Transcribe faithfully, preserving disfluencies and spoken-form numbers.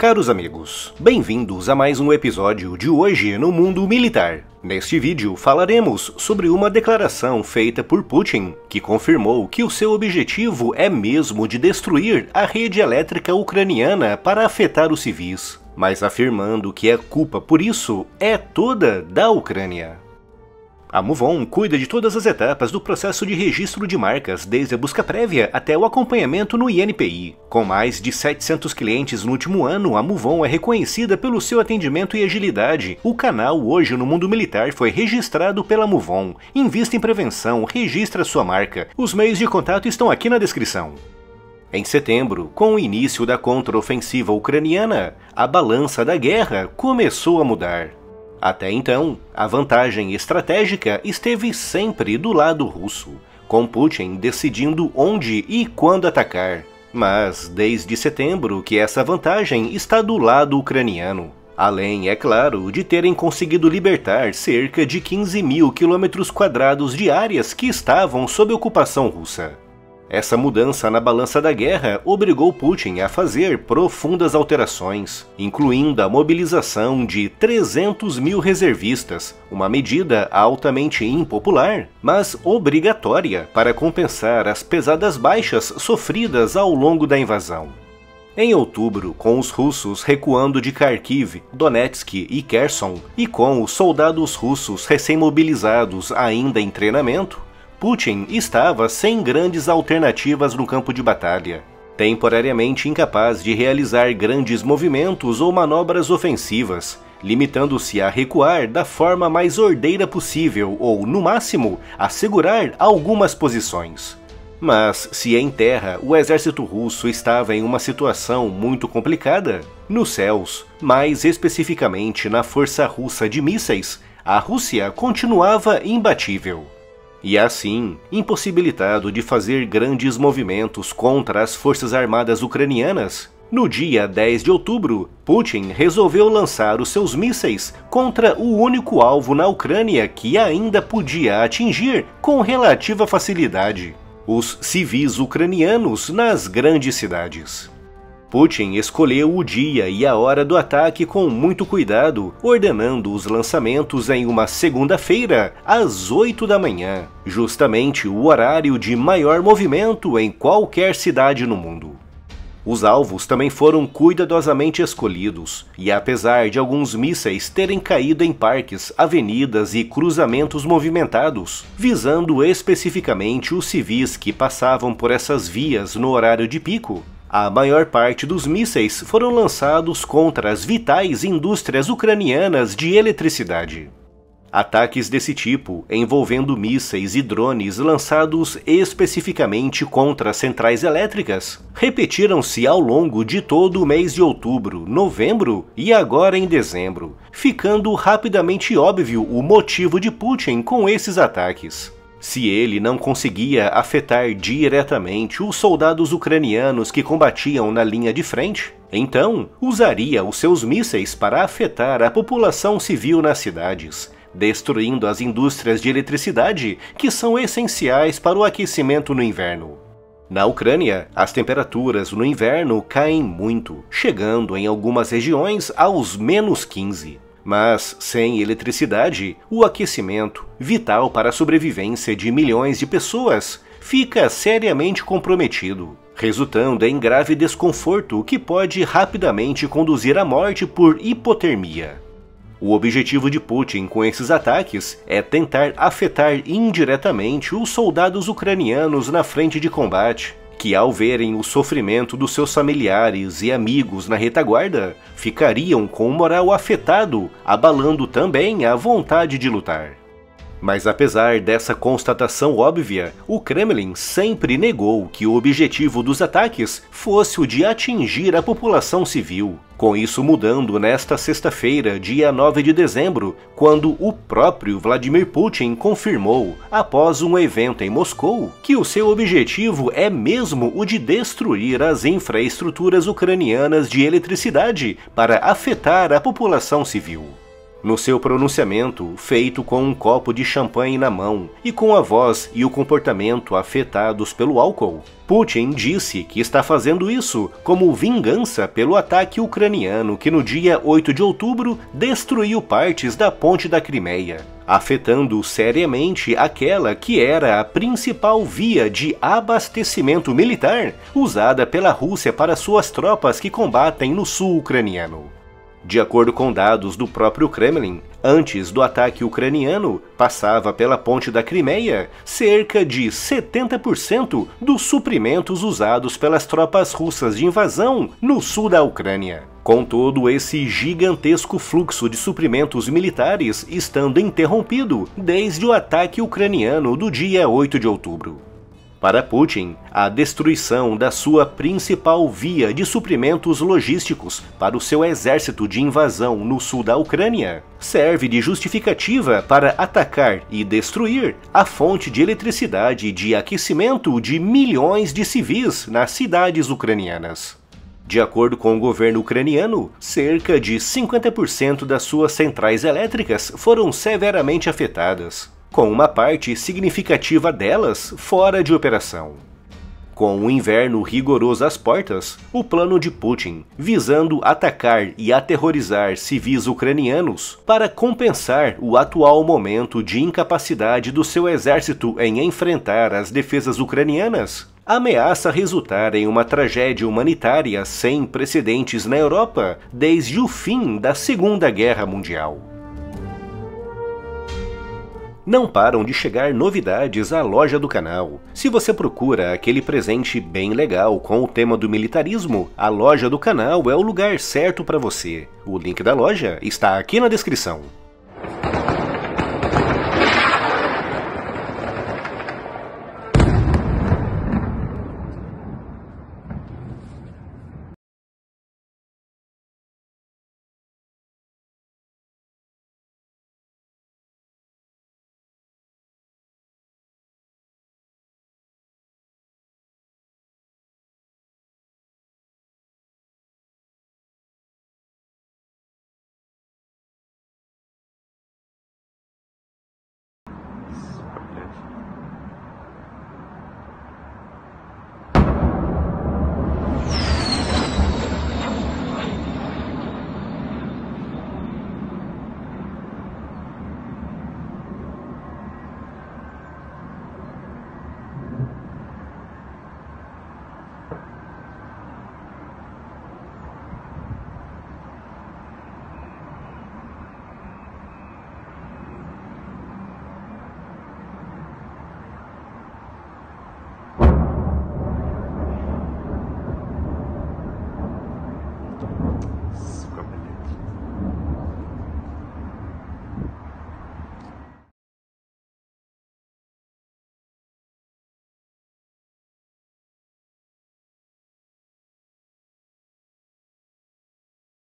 Caros amigos, bem-vindos a mais um episódio de Hoje no Mundo Militar. Neste vídeo falaremos sobre uma declaração feita por Putin, que confirmou que o seu objetivo é mesmo de destruir a rede elétrica ucraniana para afetar os civis, mas afirmando que a culpa por isso é toda da Ucrânia. A MoveOn cuida de todas as etapas do processo de registro de marcas, desde a busca prévia até o acompanhamento no I N P I. Com mais de setecentos clientes no último ano, a MoveOn é reconhecida pelo seu atendimento e agilidade. O canal Hoje no Mundo Militar foi registrado pela MoveOn. Invista em prevenção, registra sua marca. Os meios de contato estão aqui na descrição. Em setembro, com o início da contraofensiva ucraniana, a balança da guerra começou a mudar. Até então, a vantagem estratégica esteve sempre do lado russo, com Putin decidindo onde e quando atacar. Mas, desde setembro, que essa vantagem está do lado ucraniano. Além, é claro, de terem conseguido libertar cerca de quinze mil quilômetros quadrados de áreas que estavam sob ocupação russa. Essa mudança na balança da guerra obrigou Putin a fazer profundas alterações, incluindo a mobilização de trezentos mil reservistas, uma medida altamente impopular, mas obrigatória para compensar as pesadas baixas sofridas ao longo da invasão. Em outubro, com os russos recuando de Kharkiv, Donetsk e Kherson, e com os soldados russos recém-mobilizados ainda em treinamento, Putin estava sem grandes alternativas no campo de batalha, temporariamente incapaz de realizar grandes movimentos ou manobras ofensivas, limitando-se a recuar da forma mais ordeira possível ou, no máximo, assegurar algumas posições. Mas, se em terra o exército russo estava em uma situação muito complicada, nos céus, mais especificamente na força russa de mísseis, a Rússia continuava imbatível. E assim, impossibilitado de fazer grandes movimentos contra as forças armadas ucranianas, no dia dez de outubro, Putin resolveu lançar os seus mísseis contra o único alvo na Ucrânia que ainda podia atingir com relativa facilidade: os civis ucranianos nas grandes cidades. Putin escolheu o dia e a hora do ataque com muito cuidado, ordenando os lançamentos em uma segunda-feira, às oito da manhã, justamente o horário de maior movimento em qualquer cidade no mundo. Os alvos também foram cuidadosamente escolhidos, e apesar de alguns mísseis terem caído em parques, avenidas e cruzamentos movimentados, visando especificamente os civis que passavam por essas vias no horário de pico, a maior parte dos mísseis foram lançados contra as vitais indústrias ucranianas de eletricidade. Ataques desse tipo, envolvendo mísseis e drones lançados especificamente contra centrais elétricas, repetiram-se ao longo de todo o mês de outubro, novembro e agora em dezembro, ficando rapidamente óbvio o motivo de Putin com esses ataques. Se ele não conseguia afetar diretamente os soldados ucranianos que combatiam na linha de frente, então usaria os seus mísseis para afetar a população civil nas cidades, destruindo as indústrias de eletricidade que são essenciais para o aquecimento no inverno. Na Ucrânia, as temperaturas no inverno caem muito, chegando em algumas regiões aos menos quinze. Mas, sem eletricidade, o aquecimento, vital para a sobrevivência de milhões de pessoas, fica seriamente comprometido, resultando em grave desconforto que pode rapidamente conduzir à morte por hipotermia. O objetivo de Putin com esses ataques é tentar afetar indiretamente os soldados ucranianos na frente de combate, que ao verem o sofrimento dos seus familiares e amigos na retaguarda, ficariam com o moral afetado, abalando também a vontade de lutar. Mas apesar dessa constatação óbvia, o Kremlin sempre negou que o objetivo dos ataques fosse o de atingir a população civil, com isso mudando nesta sexta-feira, dia nove de dezembro, quando o próprio Vladimir Putin confirmou, após um evento em Moscou, que o seu objetivo é mesmo o de destruir as infraestruturas ucranianas de eletricidade para afetar a população civil. No seu pronunciamento, feito com um copo de champanhe na mão e com a voz e o comportamento afetados pelo álcool, Putin disse que está fazendo isso como vingança pelo ataque ucraniano que no dia oito de outubro destruiu partes da ponte da Crimeia, afetando seriamente aquela que era a principal via de abastecimento militar usada pela Rússia para suas tropas que combatem no sul ucraniano. De acordo com dados do próprio Kremlin, antes do ataque ucraniano, passava pela ponte da Crimeia cerca de setenta por cento dos suprimentos usados pelas tropas russas de invasão no sul da Ucrânia. Com todo esse gigantesco fluxo de suprimentos militares estando interrompido desde o ataque ucraniano do dia oito de outubro. Para Putin, a destruição da sua principal via de suprimentos logísticos para o seu exército de invasão no sul da Ucrânia serve de justificativa para atacar e destruir a fonte de eletricidade e de aquecimento de milhões de civis nas cidades ucranianas. De acordo com o governo ucraniano, cerca de cinquenta por cento das suas centrais elétricas foram severamente afetadas, com uma parte significativa delas fora de operação. Com o inverno rigoroso às portas, o plano de Putin, visando atacar e aterrorizar civis ucranianos para compensar o atual momento de incapacidade do seu exército em enfrentar as defesas ucranianas, ameaça resultar em uma tragédia humanitária sem precedentes na Europa desde o fim da Segunda Guerra Mundial. Não param de chegar novidades à loja do canal. Se você procura aquele presente bem legal com o tema do militarismo, a loja do canal é o lugar certo para você. O link da loja está aqui na descrição.